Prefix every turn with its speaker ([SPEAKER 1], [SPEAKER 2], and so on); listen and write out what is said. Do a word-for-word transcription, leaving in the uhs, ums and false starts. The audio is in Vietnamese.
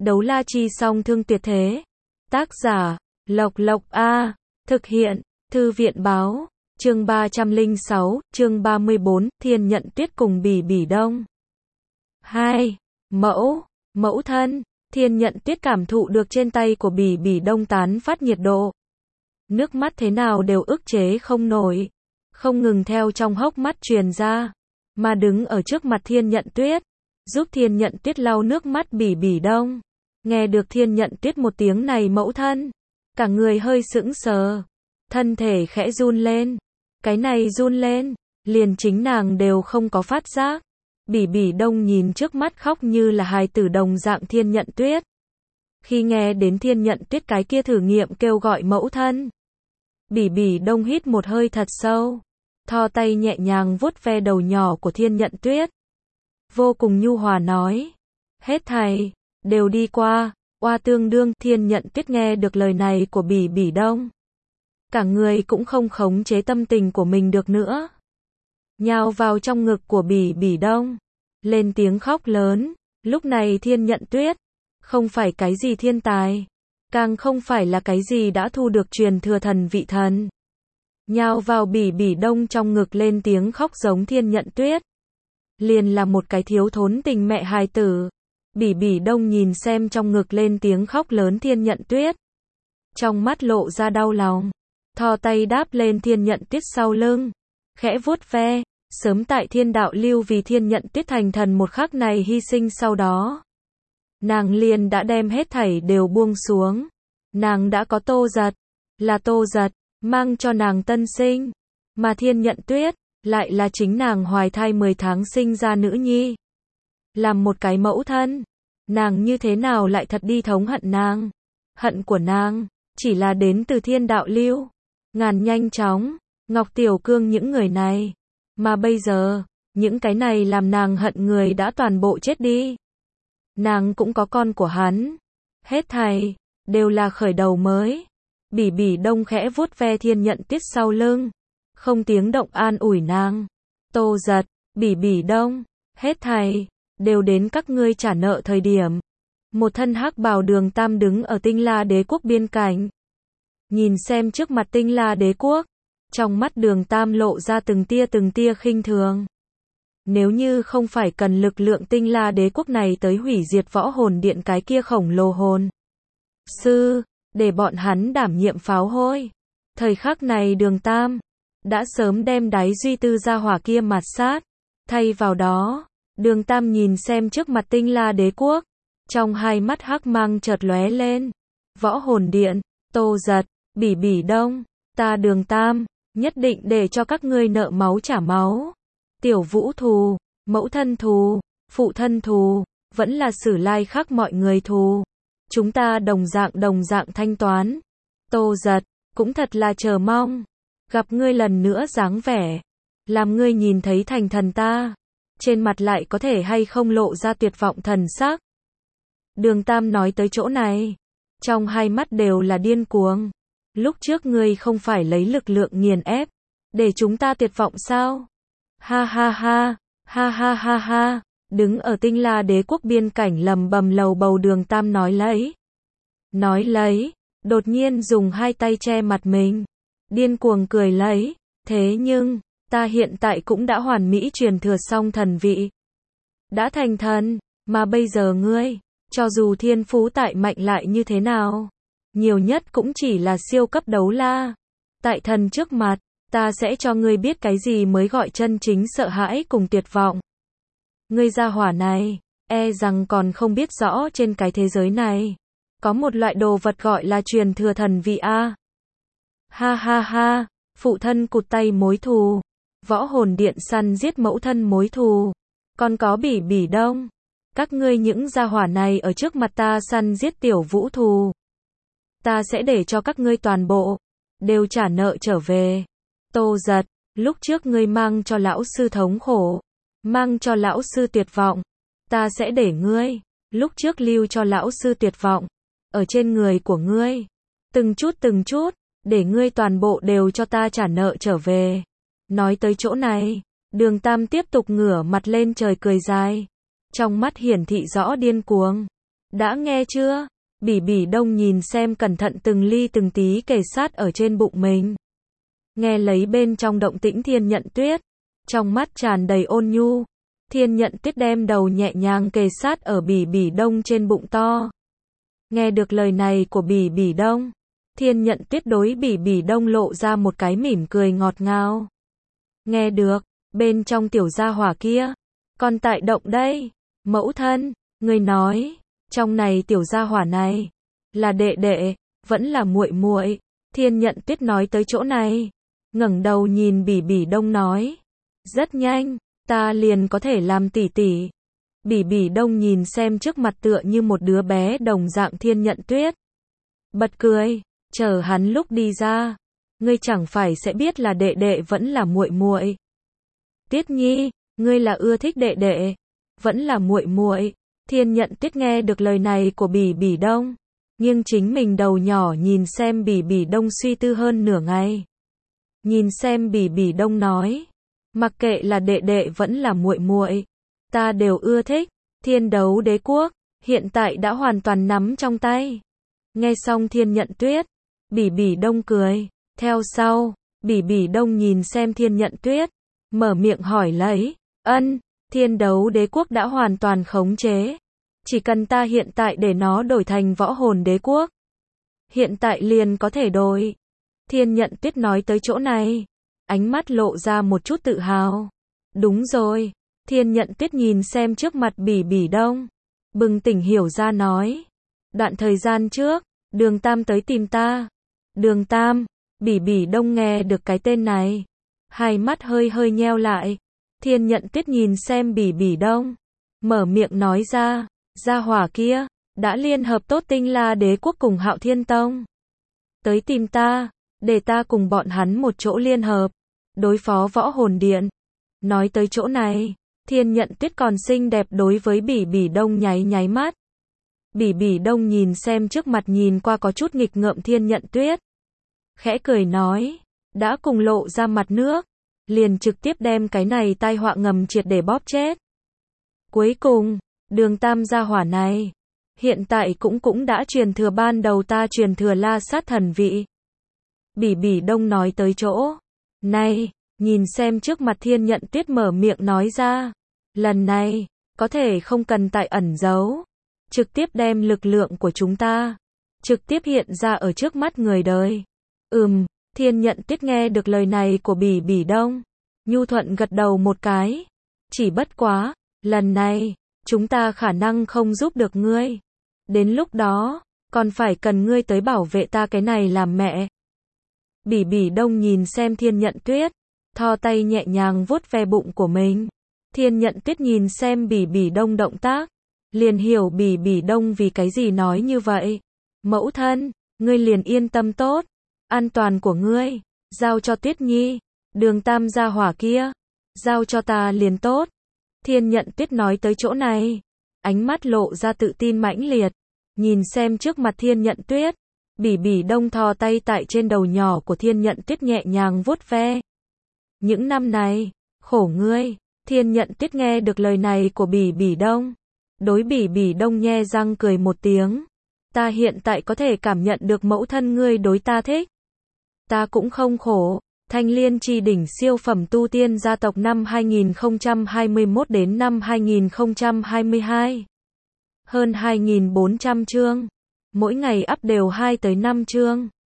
[SPEAKER 1] Đấu la chi song thương tuyệt thế. Tác giả, Lộc Lộc A. Thực hiện, Thư viện báo. Chương ba trăm lẻ sáu, chương ba mươi bốn, Thiên Nhận Tuyết cùng Bỉ Bỉ Đông. hai. Mẫu, mẫu thân. Thiên Nhận Tuyết cảm thụ được trên tay của Bỉ Bỉ Đông tán phát nhiệt độ. Nước mắt thế nào đều ức chế không nổi, không ngừng theo trong hốc mắt truyền ra, mà đứng ở trước mặt Thiên Nhận Tuyết, giúp Thiên Nhận Tuyết lau nước mắt Bỉ Bỉ Đông. Nghe được Thiên Nhận Tuyết một tiếng này mẫu thân, cả người hơi sững sờ, thân thể khẽ run lên. Cái này run lên, liền chính nàng đều không có phát giác. Bỉ Bỉ Đông nhìn trước mắt khóc như là hài tử đồng dạng Thiên Nhận Tuyết. Khi nghe đến Thiên Nhận Tuyết cái kia thử nghiệm kêu gọi mẫu thân, Bỉ Bỉ Đông hít một hơi thật sâu, thò tay nhẹ nhàng vuốt ve đầu nhỏ của Thiên Nhận Tuyết. Vô cùng nhu hòa nói, hết thảy đều đi qua, oa tương đương. Thiên Nhận Tuyết nghe được lời này của Bỉ Bỉ Đông, cả người cũng không khống chế tâm tình của mình được nữa, nhào vào trong ngực của Bỉ Bỉ Đông, lên tiếng khóc lớn. Lúc này Thiên Nhận Tuyết không phải cái gì thiên tài, càng không phải là cái gì đã thu được truyền thừa thần vị thần. Nhào vào Bỉ Bỉ Đông trong ngực lên tiếng khóc giống Thiên Nhận Tuyết, liền là một cái thiếu thốn tình mẹ hài tử. Bỉ Bỉ Đông nhìn xem trong ngực lên tiếng khóc lớn Thiên Nhận Tuyết, trong mắt lộ ra đau lòng, thò tay đáp lên Thiên Nhận Tuyết sau lưng, khẽ vuốt ve. Sớm tại thiên đạo lưu vì Thiên Nhận Tuyết thành thần một khắc này hy sinh sau đó, nàng liền đã đem hết thảy đều buông xuống. Nàng đã có Tô Giật, là Tô Giật mang cho nàng tân sinh, mà Thiên Nhận Tuyết lại là chính nàng hoài thai mười tháng sinh ra nữ nhi. Làm một cái mẫu thân, nàng như thế nào lại thật đi thống hận nàng? Hận của nàng chỉ là đến từ thiên đạo lưu, Ngàn Nhanh Chóng, Ngọc Tiểu Cương những người này. Mà bây giờ, những cái này làm nàng hận người đã toàn bộ chết đi. Nàng cũng có con của hắn. Hết thảy đều là khởi đầu mới. Bỉ Bỉ Đông khẽ vuốt ve Thiên Nhận Tuyết sau lưng, không tiếng động an ủi nàng. Tô Giật, Bỉ Bỉ Đông, hết thảy đều đến các ngươi trả nợ thời điểm. Một thân hắc bào Đường Tam đứng ở Tinh La Đế quốc biên cảnh, nhìn xem trước mặt Tinh La Đế quốc, trong mắt Đường Tam lộ ra từng tia từng tia khinh thường. Nếu như không phải cần lực lượng Tinh La Đế quốc này tới hủy diệt Võ Hồn Điện cái kia khổng lồ hồn sư, để bọn hắn đảm nhiệm pháo hôi, thời khắc này Đường Tam đã sớm đem đáy duy tư gia hỏa kia mạt sát. Thay vào đó, Đường Tam nhìn xem trước mặt Tinh La Đế quốc, trong hai mắt hắc mang chợt lóe lên. Võ Hồn Điện, Tô Giật, Bỉ Bỉ Đông, ta Đường Tam nhất định để cho các ngươi nợ máu trả máu. Tiểu Vũ thù, mẫu thân thù, phụ thân thù, vẫn là Sử Lai Khắc mọi người thù. Chúng ta đồng dạng đồng dạng thanh toán. Tô Giật, cũng thật là chờ mong gặp ngươi lần nữa dáng vẻ, làm ngươi nhìn thấy thành thần ta, trên mặt lại có thể hay không lộ ra tuyệt vọng thần sắc. Đường Tam nói tới chỗ này, trong hai mắt đều là điên cuồng. Lúc trước ngươi không phải lấy lực lượng nghiền ép để chúng ta tuyệt vọng sao? Ha ha ha, ha ha ha ha. Đứng ở Tinh La Đế quốc biên cảnh lầm bầm lầu bầu Đường Tam nói lấy. Nói lấy, đột nhiên dùng hai tay che mặt mình, điên cuồng cười lấy. Thế nhưng, ta hiện tại cũng đã hoàn mỹ truyền thừa xong thần vị, đã thành thần, mà bây giờ ngươi, cho dù thiên phú tại mạnh lại như thế nào, nhiều nhất cũng chỉ là siêu cấp đấu la. Tại thần trước mặt, ta sẽ cho ngươi biết cái gì mới gọi chân chính sợ hãi cùng tuyệt vọng. Ngươi gia hỏa này, e rằng còn không biết rõ trên cái thế giới này, có một loại đồ vật gọi là truyền thừa thần vị a. Ha ha ha, phụ thân cụt tay mối thù, Võ Hồn Điện săn giết mẫu thân mối thù, còn có Bỉ Bỉ Đông. Các ngươi những gia hỏa này ở trước mặt ta săn giết Tiểu Vũ thù, ta sẽ để cho các ngươi toàn bộ đều trả nợ trở về. Tô Giật, lúc trước ngươi mang cho lão sư thống khổ, mang cho lão sư tuyệt vọng, ta sẽ để ngươi, lúc trước lưu cho lão sư tuyệt vọng, ở trên người của ngươi, từng chút từng chút, để ngươi toàn bộ đều cho ta trả nợ trở về. Nói tới chỗ này, Đường Tam tiếp tục ngửa mặt lên trời cười dài, trong mắt hiển thị rõ điên cuồng. Đã nghe chưa? Bỉ bỉ đông nhìn xem cẩn thận từng ly từng tí kề sát ở trên bụng mình. Nghe lấy bên trong động tĩnh Thiên Nhận Tuyết. Trong mắt tràn đầy ôn nhu. Thiên Nhận Tuyết đem đầu nhẹ nhàng kề sát ở bỉ bỉ đông trên bụng to. Nghe được lời này của bỉ bỉ đông. Thiên Nhận Tuyết đối bỉ bỉ đông lộ ra một cái mỉm cười ngọt ngào. Nghe được, bên trong tiểu gia hỏa kia. Còn tại động đây. Mẫu thân, người nói. Trong này tiểu gia hỏa này. Là đệ đệ, vẫn là muội muội. Thiên Nhận Tuyết nói tới chỗ này. Ngẩng đầu nhìn bỉ bỉ đông nói. Rất nhanh, ta liền có thể làm tỷ tỷ. Bỉ bỉ đông nhìn xem trước mặt tựa như một đứa bé đồng dạng Thiên Nhận Tuyết. Bật cười, chờ hắn lúc đi ra. Ngươi chẳng phải sẽ biết là đệ đệ vẫn là muội muội. Tuyết Nhi, ngươi là ưa thích đệ đệ, vẫn là muội muội. Thiên Nhận Tuyết nghe được lời này của bỉ bỉ đông. Nhưng chính mình đầu nhỏ nhìn xem bỉ bỉ đông suy tư hơn nửa ngày. Nhìn xem bỉ bỉ đông nói. Mặc kệ là đệ đệ vẫn là muội muội, ta đều ưa thích. Thiên Đấu Đế Quốc hiện tại đã hoàn toàn nắm trong tay. Nghe xong Thiên Nhận Tuyết, bỉ bỉ đông cười. Theo sau, bỉ bỉ đông nhìn xem Thiên Nhận Tuyết, mở miệng hỏi lấy. Ân, Thiên Đấu Đế Quốc đã hoàn toàn khống chế. Chỉ cần ta hiện tại để nó đổi thành Võ Hồn Đế Quốc. Hiện tại liền có thể đổi. Thiên Nhận Tuyết nói tới chỗ này. Ánh mắt lộ ra một chút tự hào. Đúng rồi. Thiên Nhận Tuyết nhìn xem trước mặt bỉ bỉ đông. Bừng tỉnh hiểu ra nói. Đoạn thời gian trước, Đường Tam tới tìm ta. Đường Tam, bỉ bỉ đông nghe được cái tên này. Hai mắt hơi hơi nheo lại. Thiên Nhận Tuyết nhìn xem bỉ bỉ đông. Mở miệng nói ra. Gia hỏa kia, đã liên hợp tốt Tinh La Đế Quốc cùng Hạo Thiên Tông. Tới tìm ta, để ta cùng bọn hắn một chỗ liên hợp. Đối phó Võ Hồn Điện. Nói tới chỗ này, Thiên Nhận Tuyết còn xinh đẹp đối với bỉ bỉ đông nháy nháy mắt. Bỉ bỉ đông nhìn xem trước mặt nhìn qua có chút nghịch ngợm Thiên Nhận Tuyết. Khẽ cười nói, đã cùng lộ ra mặt nước. Liền trực tiếp đem cái này tai họa ngầm triệt để bóp chết. Cuối cùng, Đường Tam gia hỏa này, hiện tại cũng cũng đã truyền thừa ban đầu ta truyền thừa La Sát thần vị. Bỉ bỉ đông nói tới chỗ này, nhìn xem trước mặt Thiên Nhận Tuyết mở miệng nói ra. Lần này, có thể không cần tại ẩn giấu. Trực tiếp đem lực lượng của chúng ta, trực tiếp hiện ra ở trước mắt người đời. Ừm, Thiên Nhận Tuyết nghe được lời này của bỉ bỉ đông. Nhu thuận gật đầu một cái. Chỉ bất quá, lần này, chúng ta khả năng không giúp được ngươi. Đến lúc đó, còn phải cần ngươi tới bảo vệ ta cái này làm mẹ. Bỉ bỉ đông nhìn xem Thiên Nhận Tuyết, thò tay nhẹ nhàng vuốt ve bụng của mình. Thiên Nhận Tuyết nhìn xem bỉ bỉ đông động tác, liền hiểu bỉ bỉ đông vì cái gì nói như vậy. Mẫu thân, ngươi liền yên tâm tốt, an toàn của ngươi, giao cho Tuyết Nhi, Đường Tam gia hỏa kia, giao cho ta liền tốt. Thiên Nhận Tuyết nói tới chỗ này, ánh mắt lộ ra tự tin mãnh liệt, nhìn xem trước mặt Thiên Nhận Tuyết, bỉ bỉ đông thò tay tại trên đầu nhỏ của Thiên Nhận Tuyết nhẹ nhàng vuốt ve. Những năm này, khổ ngươi. Thiên Nhận Tuyết nghe được lời này của bỉ bỉ đông, đối bỉ bỉ đông nhe răng cười một tiếng. Ta hiện tại có thể cảm nhận được mẫu thân ngươi đối ta thích. Ta cũng không khổ. Thanh Liên Chi Đỉnh siêu phẩm tu tiên gia tộc năm hai nghìn không trăm hai mươi mốt đến năm hai nghìn không trăm hai mươi hai. Hơn hai nghìn bốn trăm chương. Mỗi ngày up đều hai tới năm chương.